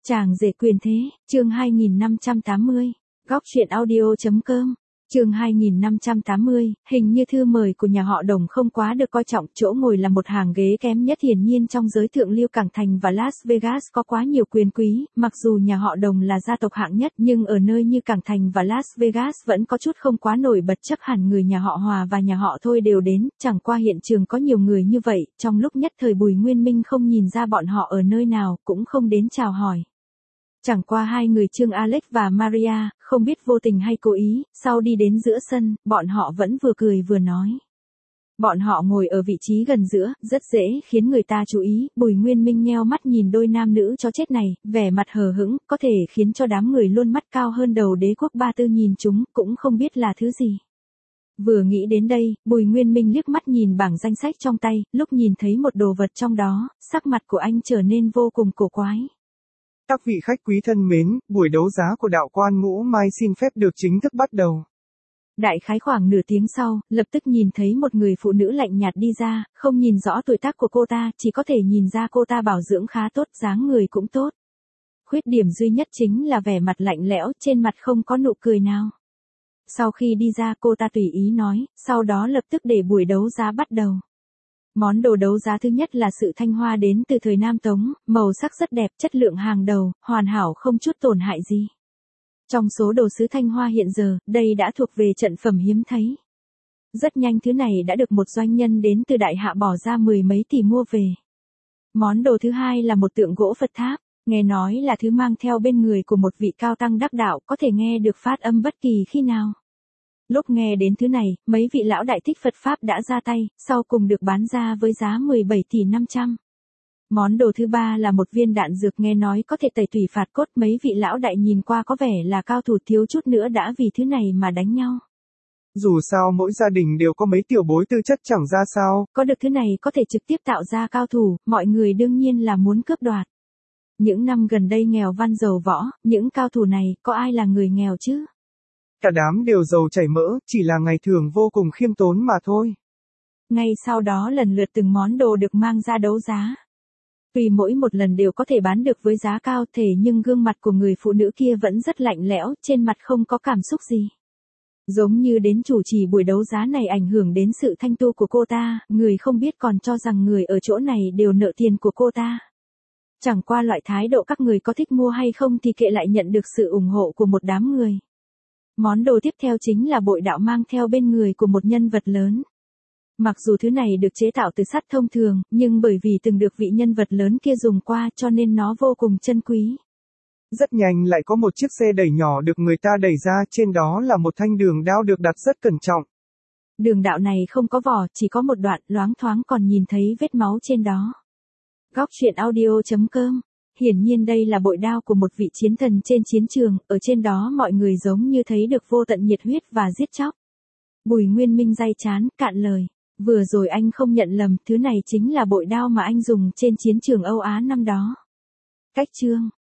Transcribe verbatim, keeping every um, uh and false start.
Chàng rể quyền thế, chương hai nghìn năm trăm tám mươi, góc truyện audio.com, chương hai nghìn năm trăm tám mươi, hình như thư mời của nhà họ Đồng không quá được coi trọng, chỗ ngồi là một hàng ghế kém nhất hiển nhiên trong giới thượng lưu Cảng Thành và Las Vegas có quá nhiều quyền quý, mặc dù nhà họ Đồng là gia tộc hạng nhất nhưng ở nơi như Cảng Thành và Las Vegas vẫn có chút không quá nổi bật chắc hẳn người nhà họ Hòa và nhà họ Thôi đều đến, chẳng qua hiện trường có nhiều người như vậy, trong lúc nhất thời Bùi Nguyên Minh không nhìn ra bọn họ ở nơi nào, cũng không đến chào hỏi. Chẳng qua hai người Trương Alex và Maria, không biết vô tình hay cố ý, sau đi đến giữa sân, bọn họ vẫn vừa cười vừa nói. Bọn họ ngồi ở vị trí gần giữa, rất dễ khiến người ta chú ý, Bùi Nguyên Minh nheo mắt nhìn đôi nam nữ chó chết này, vẻ mặt hờ hững, có thể khiến cho đám người luôn mắt cao hơn đầu đế quốc Ba Tư nhìn chúng, cũng không biết là thứ gì. Vừa nghĩ đến đây, Bùi Nguyên Minh liếc mắt nhìn bảng danh sách trong tay, lúc nhìn thấy một đồ vật trong đó, sắc mặt của anh trở nên vô cùng cổ quái. Các vị khách quý thân mến, buổi đấu giá của đạo quan Ngũ Mai xin phép được chính thức bắt đầu. Đại khái khoảng nửa tiếng sau, lập tức nhìn thấy một người phụ nữ lạnh nhạt đi ra, không nhìn rõ tuổi tác của cô ta, chỉ có thể nhìn ra cô ta bảo dưỡng khá tốt, dáng người cũng tốt. Khuyết điểm duy nhất chính là vẻ mặt lạnh lẽo, trên mặt không có nụ cười nào. Sau khi đi ra cô ta tùy ý nói, sau đó lập tức để buổi đấu giá bắt đầu. Món đồ đấu giá thứ nhất là sự thanh hoa đến từ thời Nam Tống, màu sắc rất đẹp, chất lượng hàng đầu, hoàn hảo không chút tổn hại gì. Trong số đồ sứ thanh hoa hiện giờ, đây đã thuộc về trận phẩm hiếm thấy. Rất nhanh thứ này đã được một doanh nhân đến từ Đại Hạ bỏ ra mười mấy tỷ mua về. Món đồ thứ hai là một tượng gỗ Phật tháp, nghe nói là thứ mang theo bên người của một vị cao tăng đắc đạo, có thể nghe được phát âm bất kỳ khi nào. Lúc nghe đến thứ này, mấy vị lão đại thích Phật Pháp đã ra tay, sau cùng được bán ra với giá mười bảy tỷ năm trăm. Món đồ thứ ba là một viên đạn dược nghe nói có thể tẩy tủy phạt cốt, mấy vị lão đại nhìn qua có vẻ là cao thủ thiếu chút nữa đã vì thứ này mà đánh nhau. Dù sao mỗi gia đình đều có mấy tiểu bối tư chất chẳng ra sao. Có được thứ này có thể trực tiếp tạo ra cao thủ, mọi người đương nhiên là muốn cướp đoạt. Những năm gần đây nghèo văn giàu võ, những cao thủ này có ai là người nghèo chứ? Cả đám đều giàu chảy mỡ, chỉ là ngày thường vô cùng khiêm tốn mà thôi. Ngay sau đó lần lượt từng món đồ được mang ra đấu giá. Tuy mỗi một lần đều có thể bán được với giá cao thể nhưng gương mặt của người phụ nữ kia vẫn rất lạnh lẽo, trên mặt không có cảm xúc gì. Giống như đến chủ trì buổi đấu giá này ảnh hưởng đến sự thanh tu của cô ta, người không biết còn cho rằng người ở chỗ này đều nợ tiền của cô ta. Chẳng qua loại thái độ các người có thích mua hay không thì kệ lại nhận được sự ủng hộ của một đám người. Món đồ tiếp theo chính là bội đạo mang theo bên người của một nhân vật lớn. Mặc dù thứ này được chế tạo từ sắt thông thường, nhưng bởi vì từng được vị nhân vật lớn kia dùng qua cho nên nó vô cùng chân quý. Rất nhanh lại có một chiếc xe đẩy nhỏ được người ta đẩy ra, trên đó là một thanh đường đao được đặt rất cẩn trọng. Đường đạo này không có vỏ, chỉ có một đoạn, loáng thoáng còn nhìn thấy vết máu trên đó. Góc truyện audio.com. Hiển nhiên đây là bội đao của một vị chiến thần trên chiến trường, ở trên đó mọi người giống như thấy được vô tận nhiệt huyết và giết chóc. Bùi Nguyên Minh day chán, cạn lời. Vừa rồi anh không nhận lầm, thứ này chính là bội đao mà anh dùng trên chiến trường Âu Á năm đó. Cách chương